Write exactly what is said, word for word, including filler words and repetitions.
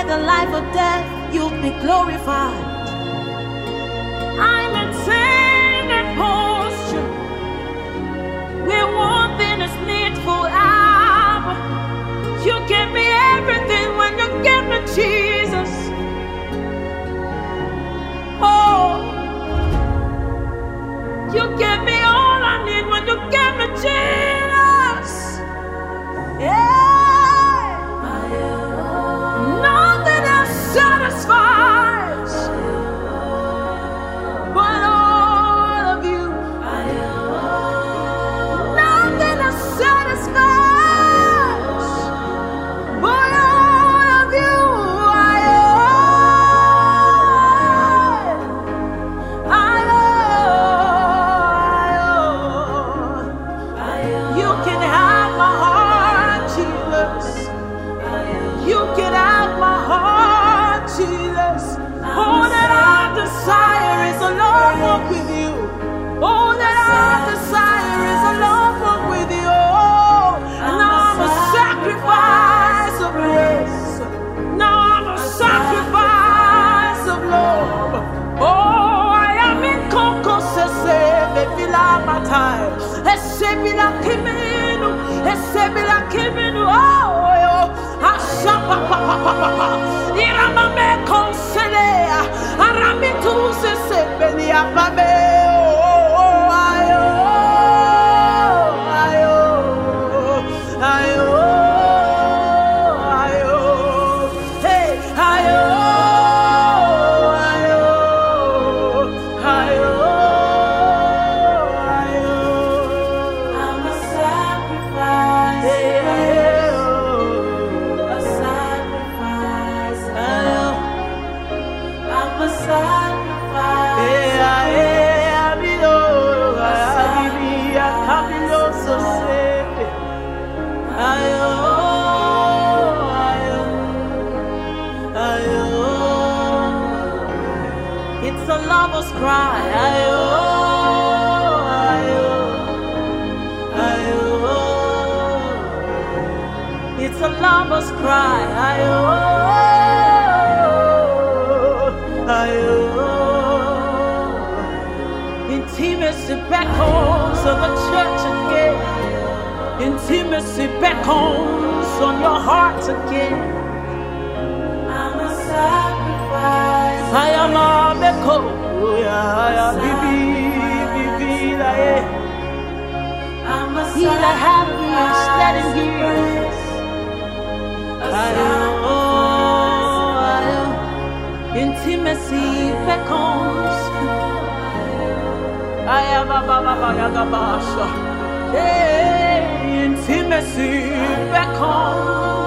the life of death, you'll be glorified. I maintain that posture where one thing is needful. Abba, you give me everything when you give me Jesus. Oh, you give me all I need when you give me Jesus. Yeah. Nothing else satisfies but all of you. Nothing else satisfies but all of you. You can have my heart, Jesus. You can have my heart, Jesus. All that I desire is a long walk with you. All that I desire is a long walk with you. And now I'm a sacrifice of grace. Now I'm a sacrifice of love. Oh, I am in Coco Sese, Befila Matai, Esebila Kimenu, Esebila Kimenu, oh, Ashapa Papa Papa, Iramame Conselea, Aramitu Sese, Belia Babe, oh, ayo, ayo, ayo, ayo, hey, ayo, ayo, ayo, ayo. I'm a sacrifice, hey, ayo, a sacrifice, ayo. I'm a sacrifice, hey, ayo, ayo, ayo, ayo, so safe, ayo, ayo, ayo. It's a lover's cry, ayo, ayo, ayo. It's a lover's cry, ayo, ayo. Intimacy beckons on the church again. Intimacy beckons on your heart again. I'm a sacrifice. I am a beko. I am bibi bibi la eh. I'm a sacrifice. He that hath ears, let him hear. I am, oh, I am. Intimacy beckons. I am a baba baba basha. Hey, intimacy beckons.